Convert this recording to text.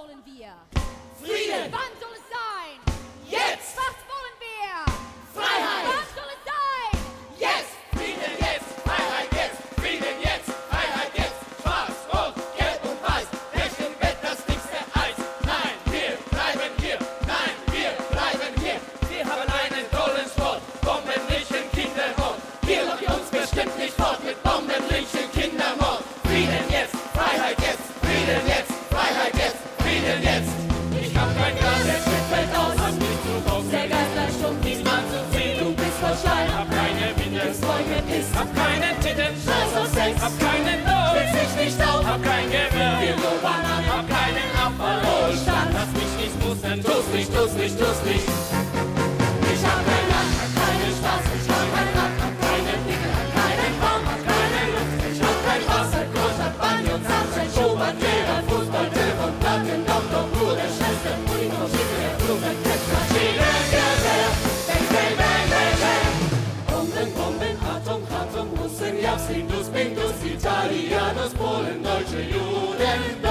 wollen wir? Frieden! Wann soll es sein? Jetzt! Was wollen wir? Freiheit! Wann soll es sein? Jetzt! Frieden jetzt! Freiheit jetzt! Frieden jetzt! Freiheit jetzt! Schwarz, Rot, Gelb und Weiß! Recht im Bett, das dickste Eis! Nein, wir bleiben hier! Nein, wir bleiben hier! Wir haben einen tollen Sport! Bombenlichen Kindermord! Wir locken uns bestimmt nicht fort mit bombenlichen Kindermord! Frieden jetzt! Freiheit jetzt! Frieden jetzt! Freiheit jetzt! Frieden jetzt! Ich hab kein Gas, der Schiff fällt aus! Hab nicht zu Bock! Der Geist bleibt stumm, niemand zu sehen! Du bist voll Schleim! Hab keine Winde! Das Zeug ist! Hab keine Titten! Scheiß auf Sex! Hab keinen Lohn! Setz dich nicht auf! Hab kein Gewehr! Wir nur Bananen! Hab keinen Abfallwohlstand! Lass mich nicht mussen! Tu's nicht, tu's nicht, tu's nicht! Ich hab kein Land! Hab keinen Spaß! Ich hab kein Rad! Hab keinen Pickel! Hab keinen Baum! Hab keine Luft! Ich hab kein Wasser! Großstadt, Banjo, Sunshine, Schubert, Lehrer, Fußball, Grill und Platten, Dom, Bruder, Schwester, Unico, Schiffe, der Blume, Maschine, Gewehr, bang, bang, bang, bang, bang. Bomben, Atom, Russen, Japs, Hindus, Bindus, Italianos, Polen, Deutsche, Juden,